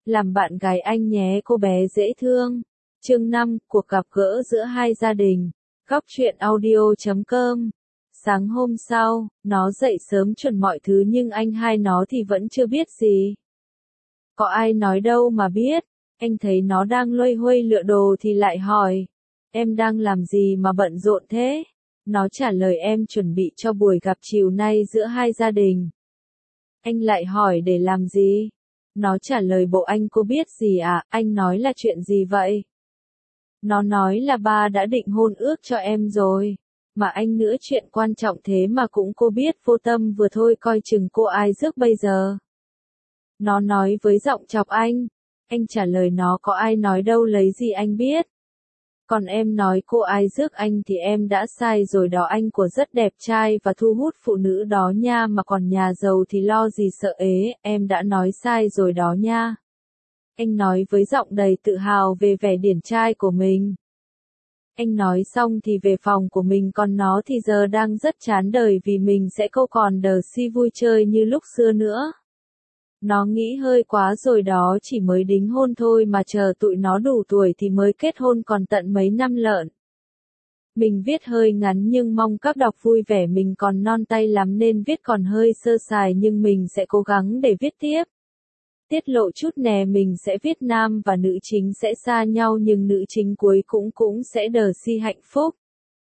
làm bạn gái anh nhé cô bé dễ thương. Chương 5, cuộc gặp gỡ giữa hai gia đình. Góc truyện audio.com. Sáng hôm sau, nó dậy sớm chuẩn mọi thứ nhưng anh hai nó thì vẫn chưa biết gì. Có ai nói đâu mà biết, anh thấy nó đang loay hoay lựa đồ thì lại hỏi. Em đang làm gì mà bận rộn thế? Nó trả lời em chuẩn bị cho buổi gặp chiều nay giữa hai gia đình. Anh lại hỏi để làm gì? Nó trả lời bộ anh cô biết gì à, anh nói là chuyện gì vậy? Nó nói là ba đã định hôn ước cho em rồi. Mà anh nữa chuyện quan trọng thế mà cũng cô biết vô tâm vừa thôi coi chừng cô ai rước bây giờ. Nó nói với giọng chọc anh. Anh trả lời nó có ai nói đâu lấy gì anh biết. Còn em nói cô ai rước anh thì em đã sai rồi đó anh của rất đẹp trai và thu hút phụ nữ đó nha mà còn nhà giàu thì lo gì sợ ế, em đã nói sai rồi đó nha. Anh nói với giọng đầy tự hào về vẻ điển trai của mình. Anh nói xong thì về phòng của mình còn nó thì giờ đang rất chán đời vì mình sẽ không còn đờ si vui chơi như lúc xưa nữa. Nó nghĩ hơi quá rồi đó chỉ mới đính hôn thôi mà chờ tụi nó đủ tuổi thì mới kết hôn còn tận mấy năm lận. Mình viết hơi ngắn nhưng mong các đọc vui vẻ mình còn non tay lắm nên viết còn hơi sơ sài nhưng mình sẽ cố gắng để viết tiếp. Tiết lộ chút nè mình sẽ viết nam và nữ chính sẽ xa nhau nhưng nữ chính cuối cũng sẽ đờ si hạnh phúc.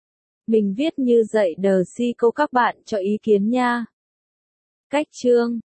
Mình viết như dạy đờ si câu các bạn cho ý kiến nha. Cách chương